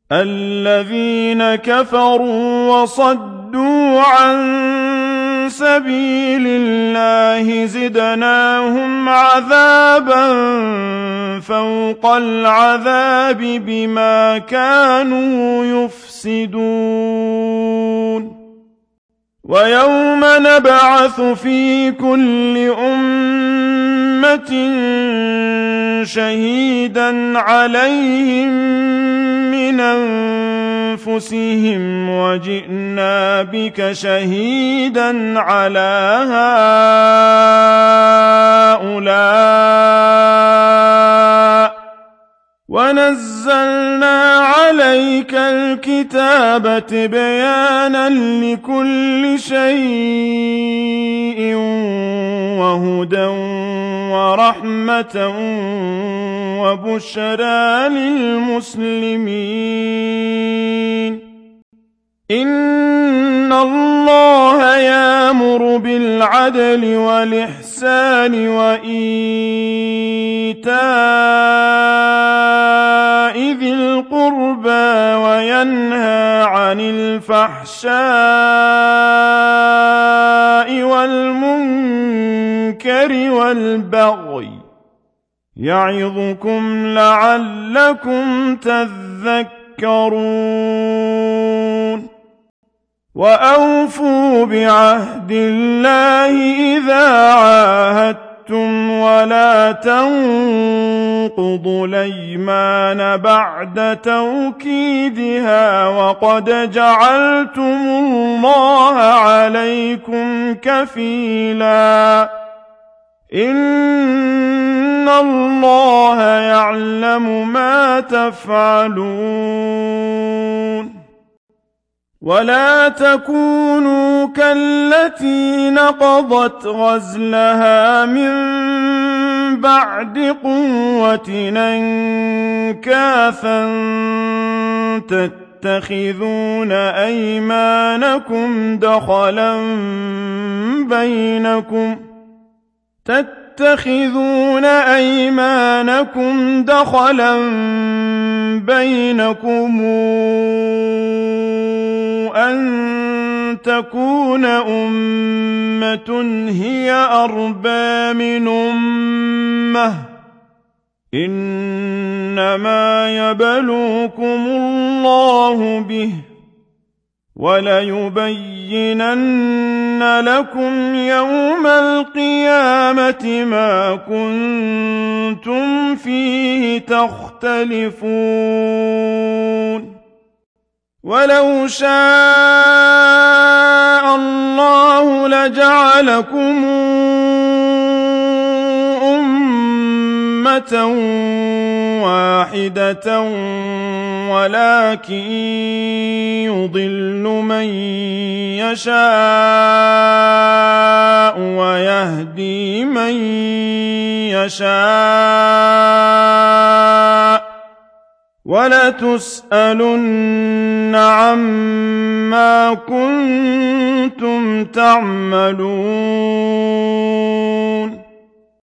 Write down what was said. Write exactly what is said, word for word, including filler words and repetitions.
الذين كفروا وصدوا عن سبيل الله زدناهم عذابا فوق العذاب بما كانوا يفسدون ويوم نبعث في كل أمة شهيدا عليهم من أنفسهم وجئنا بك شهيدا على هؤلاء ونزلنا عليك الكتاب تبيانا لكل شيء وهدى ورحمة وبشرى للمسلمين إن الله يأمر بالعدل والإحسان وإيتاء ذي القربى وينهى عن الفحشاء والمنكر والبغي يعظكم لعلكم تذكرون وأوفوا بعهد الله إذا عاهدتم ولا تنقضوا الأيمان بعد توكيدها وقد جعلتم الله عليكم كفيلا إن الله يعلم ما تفعلون ولا تكونوا كالتي نقضت غزلها من بعد قوة أنكاثا تتخذون أيمانكم دخلا بينكم تتخذون أيمانكم دخلا بينكم أن تكون أمة هي أربى من أمة إنما يبلوكم الله به وليبينن لكم يوم القيامة ما كنتم فيه تختلفون ولو شاء الله لجعلكم أمة واحدة ولكن يضل من يشاء ويهدي من يشاء ولتسألن عما كنتم تعملون